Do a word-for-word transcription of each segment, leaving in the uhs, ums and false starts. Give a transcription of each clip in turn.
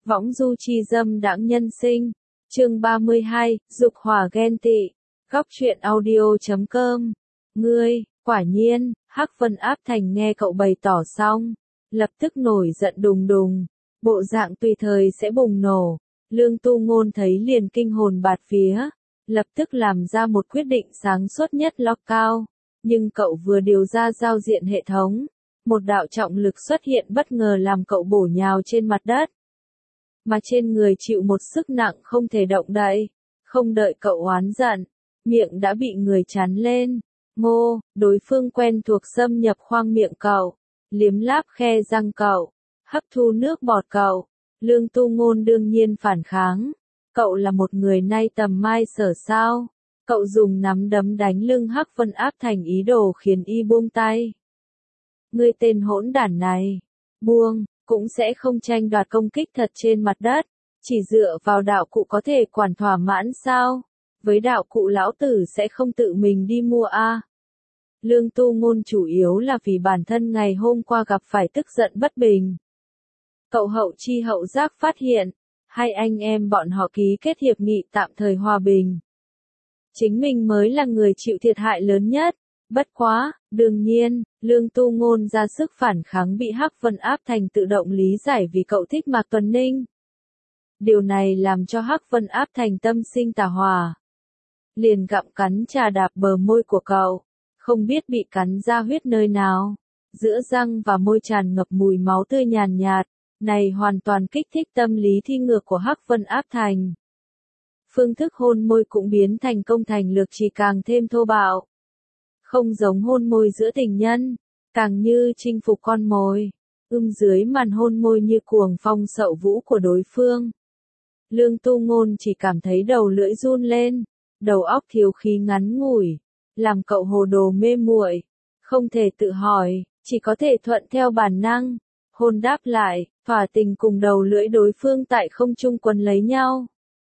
Võng du chi dâm đãng nhân sinh. Chương ba mươi hai, dục hỏa ghen tị. Góc truyện audio chấm com. Ngươi, quả nhiên, Hắc Vân Áp Thành nghe cậu bày tỏ xong, lập tức nổi giận đùng đùng, bộ dạng tùy thời sẽ bùng nổ. Lương Tu Ngôn thấy liền kinh hồn bạt phía, lập tức làm ra một quyết định sáng suốt nhất lock cao, nhưng cậu vừa điều ra giao diện hệ thống, một đạo trọng lực xuất hiện bất ngờ làm cậu bổ nhào trên mặt đất. Mà trên người chịu một sức nặng không thể động đậy, không đợi cậu oán giận, miệng đã bị người chắn lên. Ngô, đối phương quen thuộc xâm nhập khoang miệng cậu, liếm láp khe răng cậu, hấp thu nước bọt cậu. Lương Tu Ngôn đương nhiên phản kháng. Cậu là một người nay tầm mai sở sao? Cậu dùng nắm đấm đánh lưng Hắc Vân Áp Thành ý đồ khiến y buông tay. Ngươi tên hỗn đản này, buông, cũng sẽ không tranh đoạt công kích thật trên mặt đất, chỉ dựa vào đạo cụ có thể quản thỏa mãn sao? Với đạo cụ lão tử sẽ không tự mình đi mua a. À. Lương Tu Ngôn chủ yếu là vì bản thân ngày hôm qua gặp phải tức giận bất bình. Cậu hậu chi hậu giác phát hiện, hai anh em bọn họ ký kết hiệp nghị tạm thời hòa bình. Chính mình mới là người chịu thiệt hại lớn nhất. Bất quá, đương nhiên, Lương Tu Ngôn ra sức phản kháng bị Hắc Vân Áp Thành tự động lý giải vì cậu thích Mạc Tuấn Ninh. Điều này làm cho Hắc Vân Áp Thành tâm sinh tà hòa. Liền gặm cắn chà đạp bờ môi của cậu, không biết bị cắn ra huyết nơi nào. Giữa răng và môi tràn ngập mùi máu tươi nhàn nhạt, này hoàn toàn kích thích tâm lý thi ngược của Hắc Vân Áp Thành. Phương thức hôn môi cũng biến thành công thành lược chỉ càng thêm thô bạo. Không giống hôn môi giữa tình nhân, càng như chinh phục con mồi, ưm dưới màn hôn môi như cuồng phong sậu vũ của đối phương. Lương Tu Ngôn chỉ cảm thấy đầu lưỡi run lên, đầu óc thiếu khí ngắn ngủi, làm cậu hồ đồ mê muội, không thể tự hỏi, chỉ có thể thuận theo bản năng, hôn đáp lại, thỏa tình cùng đầu lưỡi đối phương tại không trung quấn lấy nhau.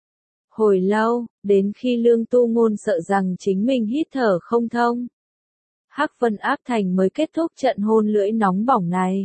Hồi lâu, đến khi Lương Tu Ngôn sợ rằng chính mình hít thở không thông, Hắc Vân Áp Thành mới kết thúc trận hôn lưỡi nóng bỏng này.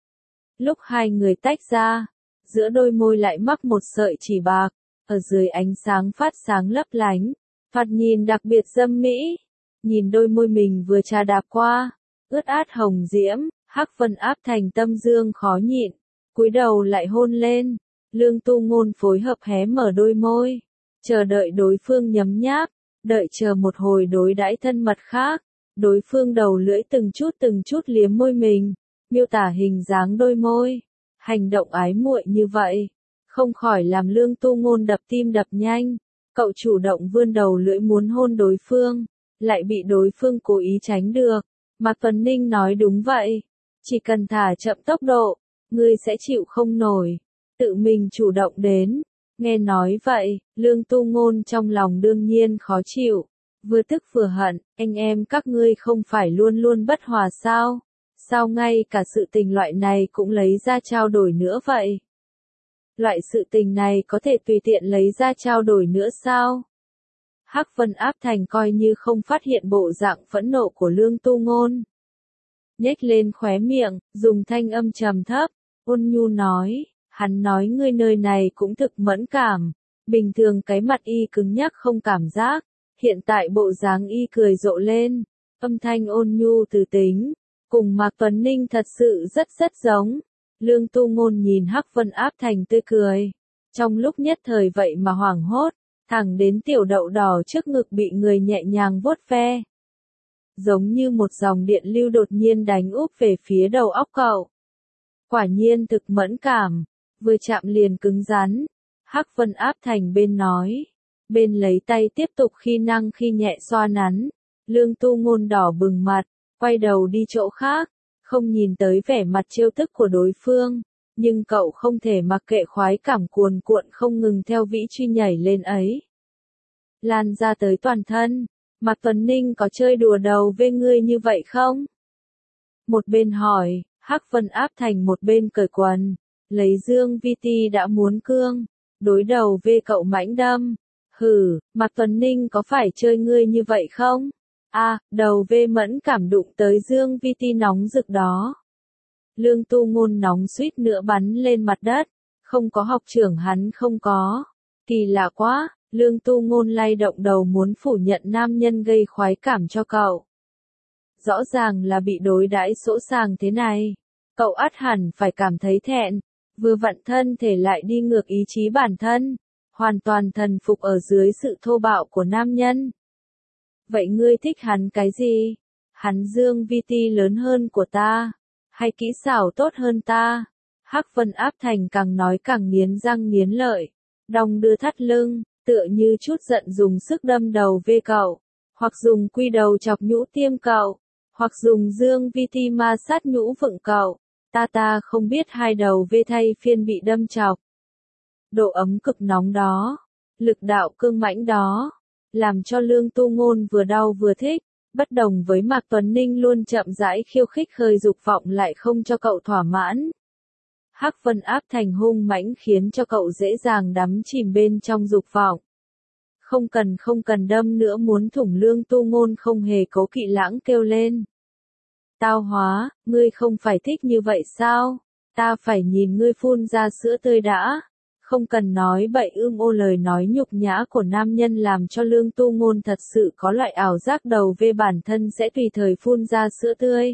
Lúc hai người tách ra, giữa đôi môi lại mắc một sợi chỉ bạc, ở dưới ánh sáng phát sáng lấp lánh, thoạt nhìn đặc biệt dâm mỹ. Nhìn đôi môi mình vừa trà đạp qua, ướt át hồng diễm, Hắc Vân Áp Thành tâm dương khó nhịn, cúi đầu lại hôn lên. Lương Tu Ngôn phối hợp hé mở đôi môi, chờ đợi đối phương nhấm nháp, đợi chờ một hồi đối đãi thân mật khác. Đối phương đầu lưỡi từng chút từng chút liếm môi mình, miêu tả hình dáng đôi môi, hành động ái muội như vậy, không khỏi làm Lương Tu Ngôn đập tim đập nhanh. Cậu chủ động vươn đầu lưỡi muốn hôn đối phương, lại bị đối phương cố ý tránh được. Mạc Tuấn Ninh nói đúng vậy, chỉ cần thả chậm tốc độ, ngươi sẽ chịu không nổi, tự mình chủ động đến. Nghe nói vậy, Lương Tu Ngôn trong lòng đương nhiên khó chịu. Vừa tức vừa hận, anh em các ngươi không phải luôn luôn bất hòa sao? Sao ngay cả sự tình loại này cũng lấy ra trao đổi nữa vậy? Loại sự tình này có thể tùy tiện lấy ra trao đổi nữa sao? Hắc Vân Áp Thành coi như không phát hiện bộ dạng phẫn nộ của Lương Tu Ngôn. Nhếch lên khóe miệng, dùng thanh âm trầm thấp, ôn nhu nói, hắn nói ngươi nơi này cũng thực mẫn cảm, bình thường cái mặt y cứng nhắc không cảm giác. Hiện tại bộ dáng y cười rộ lên, âm thanh ôn nhu từ tính, cùng Mạc Tuấn Ninh thật sự rất rất giống. Lương Tu Ngôn nhìn Hắc Vân Áp Thành tươi cười, trong lúc nhất thời vậy mà hoảng hốt, thẳng đến tiểu đậu đỏ trước ngực bị người nhẹ nhàng vuốt ve. Giống như một dòng điện lưu đột nhiên đánh úp về phía đầu óc cậu. Quả nhiên thực mẫn cảm, vừa chạm liền cứng rắn. Hắc Vân Áp Thành bên nói, bên lấy tay tiếp tục khi năng khi nhẹ xoa nắn. Lương Tu Ngôn đỏ bừng mặt, quay đầu đi chỗ khác, không nhìn tới vẻ mặt trêu tức của đối phương, nhưng cậu không thể mặc kệ khoái cảm cuồn cuộn không ngừng theo vĩ truy nhảy lên ấy. Lan ra tới toàn thân, Mạc Tuấn Ninh có chơi đùa đầu với ngươi như vậy không? Một bên hỏi, Hắc Vân Áp Thành một bên cởi quần, lấy dương vi ti đã muốn cương, đối đầu với cậu mãnh đâm. Hừ, Mạc Tuấn Ninh có phải chơi ngươi như vậy không? A, à, đầu vê mẫn cảm đụng tới dương vi ti nóng rực đó. Lương Tu Ngôn nóng suýt nữa bắn lên mặt đất, Không có học trưởng hắn không có. Kỳ lạ quá, Lương Tu Ngôn lay động đầu muốn phủ nhận nam nhân gây khoái cảm cho cậu. Rõ ràng là bị đối đãi sỗ sàng thế này. Cậu ắt hẳn phải cảm thấy thẹn, vừa vặn thân thể lại đi ngược ý chí bản thân, hoàn toàn thần phục ở dưới sự thô bạo của nam nhân. Vậy ngươi thích hắn cái gì? Hắn dương vi ti lớn hơn của ta, hay kỹ xảo tốt hơn ta? Hắc Vân Áp Thành càng nói càng nghiến răng nghiến lợi, đong đưa thắt lưng, tựa như chút giận dùng sức đâm đầu về cậu, hoặc dùng quy đầu chọc nhũ tiêm cậu, hoặc dùng dương vi ti ma sát nhũ vựng cậu. Ta ta không biết hai đầu vê thay phiên bị đâm chọc. Độ ấm cực nóng đó, lực đạo cương mãnh đó, làm cho Lương Tu Ngôn vừa đau vừa thích, bất đồng với Mạc Tuấn Ninh luôn chậm rãi khiêu khích khơi dục vọng lại không cho cậu thỏa mãn. Hắc Vân Áp Thành hung mãnh khiến cho cậu dễ dàng đắm chìm bên trong dục vọng. Không cần không cần đâm nữa muốn thủng. Lương Tu Ngôn không hề cố kỵ lãng kêu lên. Tao hóa, ngươi không phải thích như vậy sao? Ta phải nhìn ngươi phun ra sữa tươi đã. Không cần nói bậy ưm ô. Lời nói nhục nhã của nam nhân làm cho Lương Tu Ngôn thật sự có loại ảo giác đầu về bản thân sẽ tùy thời phun ra sữa tươi.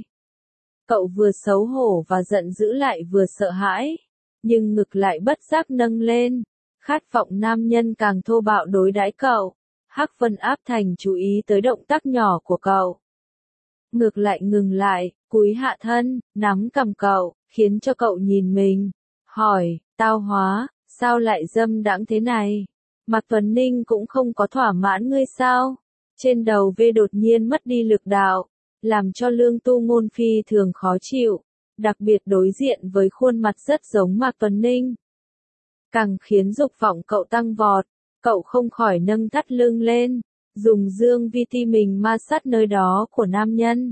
Cậu vừa xấu hổ và giận dữ lại vừa sợ hãi, nhưng ngực lại bất giác nâng lên, khát vọng nam nhân càng thô bạo đối đãi cậu. Hắc Vân Áp Thành chú ý tới động tác nhỏ của cậu. Ngược lại ngừng lại, cúi hạ thân, nắm cằm cậu, khiến cho cậu nhìn mình, hỏi, tao hóa, sao lại dâm đãng thế này? Mạc Tuấn Ninh cũng không có thỏa mãn ngươi sao? Trên đầu V đột nhiên mất đi lực đạo, làm cho Lương Tu Ngôn phi thường khó chịu, đặc biệt đối diện với khuôn mặt rất giống Mạc Tuấn Ninh. Càng khiến dục vọng cậu tăng vọt, cậu không khỏi nâng thắt lưng lên, dùng dương vi ti mình ma sát nơi đó của nam nhân.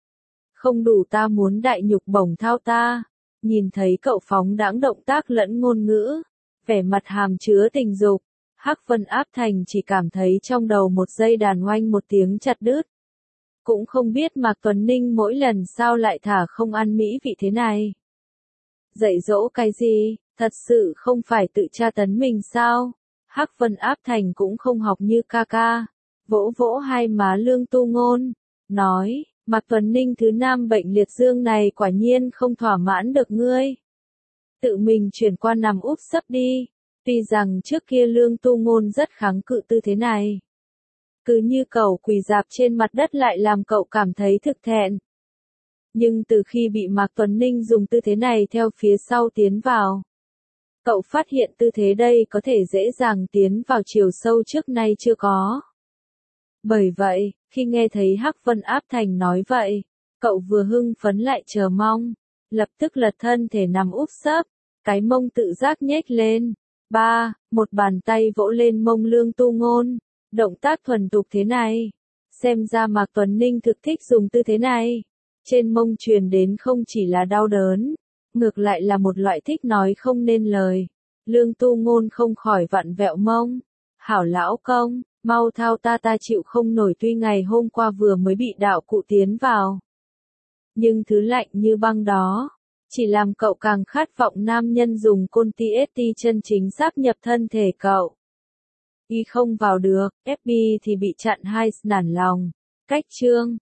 Không đủ ta muốn đại nhục bổng thao ta. Nhìn thấy cậu phóng đãng động tác lẫn ngôn ngữ, vẻ mặt hàm chứa tình dục, Hắc Vân Áp Thành chỉ cảm thấy trong đầu một giây đàn oanh một tiếng chặt đứt. Cũng không biết Mạc Tuấn Ninh mỗi lần sao lại thả không ăn mỹ vị thế này. Dạy dỗ cái gì, thật sự không phải tự tra tấn mình sao? Hắc Vân Áp Thành cũng không học như ca ca, vỗ vỗ hai má Lương Tu Ngôn, nói, Mạc Tuấn Ninh thứ năm bệnh liệt dương này quả nhiên không thỏa mãn được ngươi. Tự mình chuyển qua nằm úp sấp đi. Tuy rằng trước kia Lương Tu Ngôn rất kháng cự tư thế này. Cứ như cậu quỳ dạp trên mặt đất lại làm cậu cảm thấy thực thẹn. Nhưng từ khi bị Mạc Tuấn Ninh dùng tư thế này theo phía sau tiến vào, cậu phát hiện tư thế đây có thể dễ dàng tiến vào chiều sâu trước nay chưa có. Bởi vậy, khi nghe thấy Hắc Vân Áp Thành nói vậy, cậu vừa hưng phấn lại chờ mong, lập tức lật thân thể nằm úp sấp, cái mông tự giác nhếch lên. Ba, một bàn tay vỗ lên mông Lương Tu Ngôn, động tác thuần thục thế này. Xem ra Mạc Tuấn Ninh thực thích dùng tư thế này. Trên mông truyền đến không chỉ là đau đớn, ngược lại là một loại thích nói không nên lời. Lương Tu Ngôn không khỏi vặn vẹo mông. Hảo lão công, mau thao ta ta chịu không nổi. Tuy ngày hôm qua vừa mới bị đạo cụ tiến vào, nhưng thứ lạnh như băng đó chỉ làm cậu càng khát vọng nam nhân dùng côn ti ét ti chân chính sáp nhập thân thể cậu. Y không vào được, ép bê thì bị chặn hai, nản lòng. Cách chương